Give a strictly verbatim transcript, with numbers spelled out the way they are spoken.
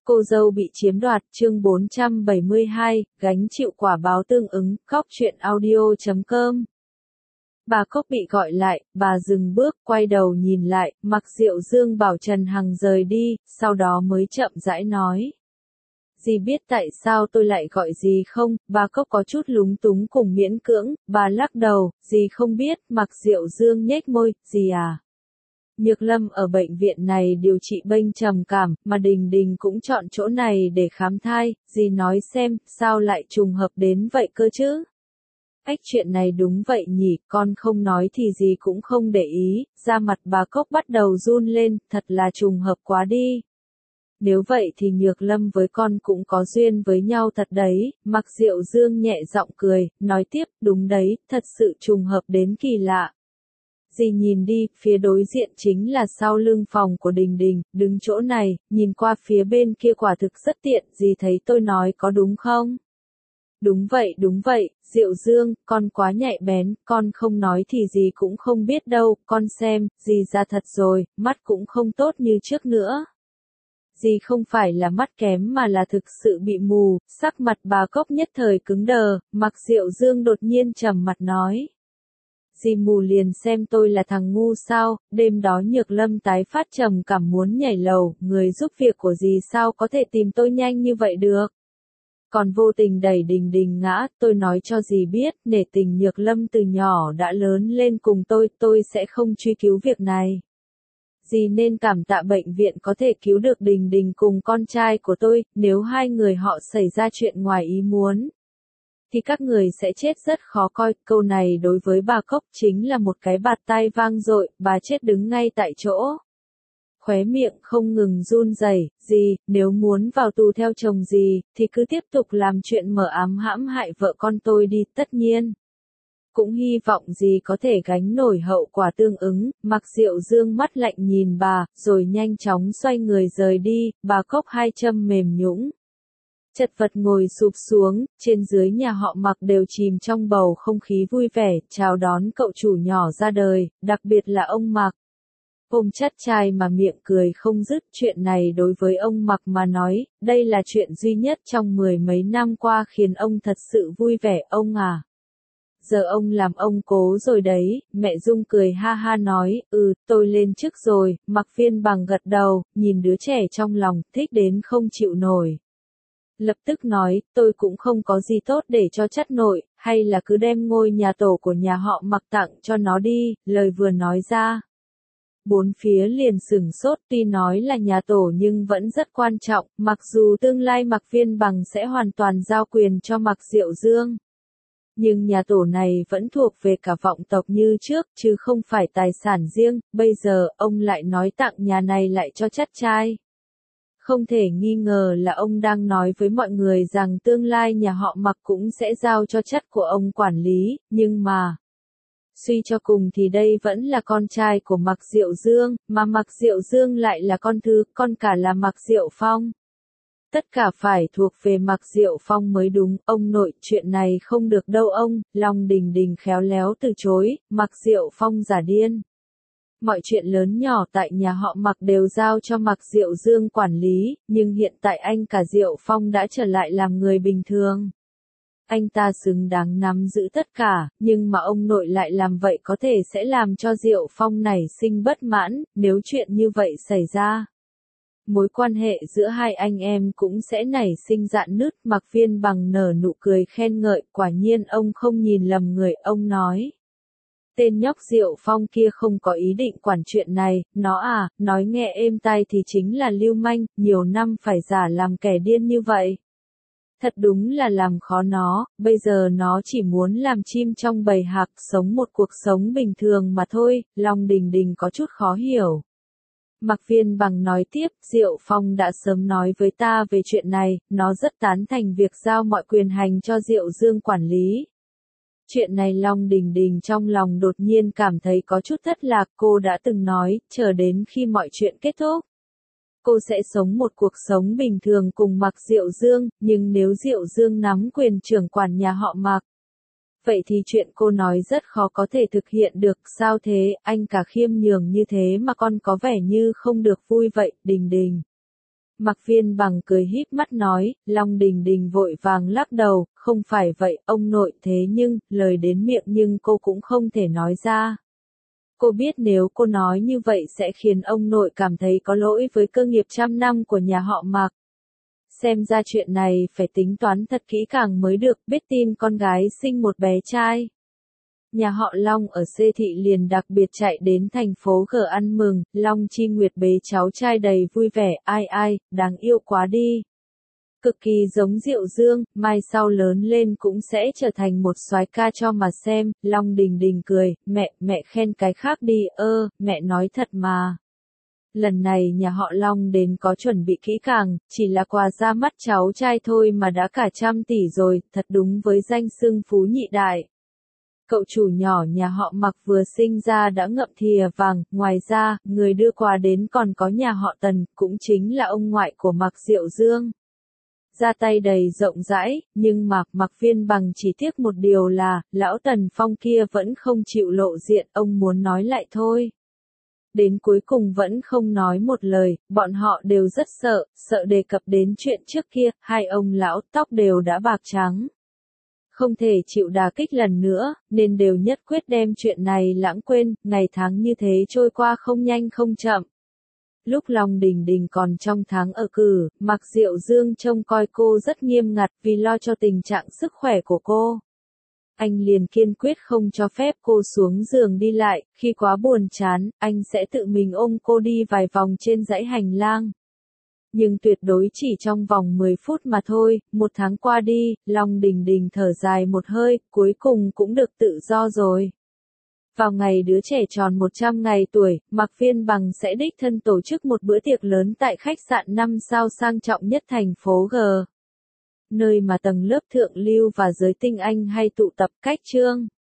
Cô dâu bị chiếm đoạt, chương bốn trăm bảy mươi hai, gánh chịu quả báo tương ứng, cóc truyện audio chấm com. Bà Cốc bị gọi lại, bà dừng bước, quay đầu nhìn lại, Mạc Diệu Dương bảo Trần Hằng rời đi, sau đó mới chậm rãi nói. Dì biết tại sao tôi lại gọi dì không? Bà Cốc có chút lúng túng cùng miễn cưỡng, bà lắc đầu, dì không biết, Mạc Diệu Dương nhếch môi, dì à. Nhược Lâm ở bệnh viện này điều trị bệnh trầm cảm, mà Đình Đình cũng chọn chỗ này để khám thai, dì nói xem, sao lại trùng hợp đến vậy cơ chứ? Ách chuyện này đúng vậy nhỉ, con không nói thì dì cũng không để ý, da mặt bà Cốc bắt đầu run lên, thật là trùng hợp quá đi. Nếu vậy thì Nhược Lâm với con cũng có duyên với nhau thật đấy, Mạc Diệu Dương nhẹ giọng cười, nói tiếp, đúng đấy, thật sự trùng hợp đến kỳ lạ. Dì nhìn đi, phía đối diện chính là sau lưng phòng của Đình Đình, đứng chỗ này, nhìn qua phía bên kia quả thực rất tiện, dì thấy tôi nói có đúng không? Đúng vậy, đúng vậy, Diệu Dương, con quá nhạy bén, con không nói thì dì cũng không biết đâu, con xem, dì ra thật rồi, mắt cũng không tốt như trước nữa. Dì không phải là mắt kém mà là thực sự bị mù, sắc mặt bà Cốc nhất thời cứng đờ, Mạc Diệu Dương đột nhiên trầm mặt nói. Dì mù liền xem tôi là thằng ngu sao, đêm đó Nhược Lâm tái phát trầm cảm muốn nhảy lầu, người giúp việc của dì sao có thể tìm tôi nhanh như vậy được. Còn vô tình đẩy Đình Đình ngã, tôi nói cho dì biết, nể tình Nhược Lâm từ nhỏ đã lớn lên cùng tôi, tôi sẽ không truy cứu việc này. Dì nên cảm tạ bệnh viện có thể cứu được Đình Đình cùng con trai của tôi, nếu hai người họ xảy ra chuyện ngoài ý muốn. Thì các người sẽ chết rất khó coi, câu này đối với bà Cốc chính là một cái bạt tai vang dội, bà chết đứng ngay tại chỗ. Khóe miệng không ngừng run rẩy, dì, nếu muốn vào tù theo chồng dì, thì cứ tiếp tục làm chuyện mờ ám hãm hại vợ con tôi đi, tất nhiên. Cũng hy vọng dì có thể gánh nổi hậu quả tương ứng, Mạc Diệu Dương mắt lạnh nhìn bà, rồi nhanh chóng xoay người rời đi, bà Cốc hai châm mềm nhũn. Chật vật ngồi sụp xuống, trên dưới nhà họ Mạc đều chìm trong bầu không khí vui vẻ, chào đón cậu chủ nhỏ ra đời, đặc biệt là ông Mạc. Ôm chắt trai mà miệng cười không dứt, chuyện này đối với ông Mạc mà nói, đây là chuyện duy nhất trong mười mấy năm qua khiến ông thật sự vui vẻ, ông à. Giờ ông làm ông cố rồi đấy, mẹ Dung cười ha ha nói, ừ, tôi lên chức rồi, Mạc Phiên Bằng gật đầu, nhìn đứa trẻ trong lòng, thích đến không chịu nổi. Lập tức nói, tôi cũng không có gì tốt để cho chắt nội, hay là cứ đem ngôi nhà tổ của nhà họ Mạc tặng cho nó đi, lời vừa nói ra. Bốn phía liền sửng sốt, tuy nói là nhà tổ nhưng vẫn rất quan trọng, mặc dù tương lai Mạc Phiên Bằng sẽ hoàn toàn giao quyền cho Mạc Diệu Dương. Nhưng nhà tổ này vẫn thuộc về cả vọng tộc như trước, chứ không phải tài sản riêng, bây giờ ông lại nói tặng nhà này lại cho chắt trai. Không thể nghi ngờ là ông đang nói với mọi người rằng tương lai nhà họ Mạc cũng sẽ giao cho chắt của ông quản lý, nhưng mà... Suy cho cùng thì đây vẫn là con trai của Mạc Diệu Dương, mà Mạc Diệu Dương lại là con thứ, con cả là Mạc Diệu Phong. Tất cả phải thuộc về Mạc Diệu Phong mới đúng, ông nội, chuyện này không được đâu ông, Long Đình Đình khéo léo từ chối, Mạc Diệu Phong giả điên. Mọi chuyện lớn nhỏ tại nhà họ Mạc đều giao cho Mạc Diệu Dương quản lý, nhưng hiện tại anh cả Diệu Phong đã trở lại làm người bình thường. Anh ta xứng đáng nắm giữ tất cả, nhưng mà ông nội lại làm vậy có thể sẽ làm cho Diệu Phong nảy sinh bất mãn, nếu chuyện như vậy xảy ra. Mối quan hệ giữa hai anh em cũng sẽ nảy sinh rạn nứt, Mạc Phiên Bằng nở nụ cười khen ngợi, quả nhiên ông không nhìn lầm người, ông nói. Tên nhóc Diệu Phong kia không có ý định quản chuyện này, nó à, nói nghe êm tai thì chính là lưu manh, nhiều năm phải giả làm kẻ điên như vậy. Thật đúng là làm khó nó, bây giờ nó chỉ muốn làm chim trong bầy hạc, sống một cuộc sống bình thường mà thôi, Long Đình Đình có chút khó hiểu. Mạc Phiên Bằng nói tiếp, Diệu Phong đã sớm nói với ta về chuyện này, nó rất tán thành việc giao mọi quyền hành cho Diệu Dương quản lý. Chuyện này Long Đình Đình trong lòng đột nhiên cảm thấy có chút thất lạc, cô đã từng nói, chờ đến khi mọi chuyện kết thúc. Cô sẽ sống một cuộc sống bình thường cùng Mạc Diệu Dương, nhưng nếu Diệu Dương nắm quyền trưởng quản nhà họ Mạc, vậy thì chuyện cô nói rất khó có thể thực hiện được, sao thế, anh cả khiêm nhường như thế mà con có vẻ như không được vui vậy, Đình Đình. Mạc Viên Bằng cười híp mắt nói, Long Đình Đình vội vàng lắc đầu, không phải vậy, ông nội, thế nhưng, lời đến miệng nhưng cô cũng không thể nói ra. Cô biết nếu cô nói như vậy sẽ khiến ông nội cảm thấy có lỗi với cơ nghiệp trăm năm của nhà họ Mạc. Xem ra chuyện này phải tính toán thật kỹ càng mới được, biết tin con gái sinh một bé trai. Nhà họ Long ở C thị liền đặc biệt chạy đến thành phố G ăn mừng, Long Chi Nguyệt bế cháu trai đầy vui vẻ, ai ai, đáng yêu quá đi. Cực kỳ giống Diệu Dương, mai sau lớn lên cũng sẽ trở thành một soái ca cho mà xem, Long Đình Đình cười, mẹ, mẹ khen cái khác đi, ơ, mẹ nói thật mà. Lần này nhà họ Long đến có chuẩn bị kỹ càng, chỉ là quà ra mắt cháu trai thôi mà đã cả trăm tỷ rồi, thật đúng với danh xưng phú nhị đại. Cậu chủ nhỏ nhà họ Mạc vừa sinh ra đã ngậm thìa vàng, ngoài ra, người đưa quà đến còn có nhà họ Tần, cũng chính là ông ngoại của Mạc Diệu Dương. Ra tay đầy rộng rãi, nhưng Mạc Mạc Viên Bằng chỉ tiếc một điều là, lão Tần Phong kia vẫn không chịu lộ diện, ông muốn nói lại thôi. Đến cuối cùng vẫn không nói một lời, bọn họ đều rất sợ, sợ đề cập đến chuyện trước kia, hai ông lão tóc đều đã bạc trắng. Không thể chịu đả kích lần nữa, nên đều nhất quyết đem chuyện này lãng quên, ngày tháng như thế trôi qua không nhanh không chậm. Lúc Long Đình Đình còn trong tháng ở cử, Mạc Diệu Dương trông coi cô rất nghiêm ngặt vì lo cho tình trạng sức khỏe của cô. Anh liền kiên quyết không cho phép cô xuống giường đi lại, khi quá buồn chán, anh sẽ tự mình ôm cô đi vài vòng trên dãy hành lang. Nhưng tuyệt đối chỉ trong vòng mười phút mà thôi, một tháng qua đi, Long Đình Đình thở dài một hơi, cuối cùng cũng được tự do rồi. Vào ngày đứa trẻ tròn một trăm ngày tuổi, Mạc Viên Bằng sẽ đích thân tổ chức một bữa tiệc lớn tại khách sạn năm sao sang trọng nhất thành phố G. Nơi mà tầng lớp thượng lưu và giới tinh anh hay tụ tập, cách chương.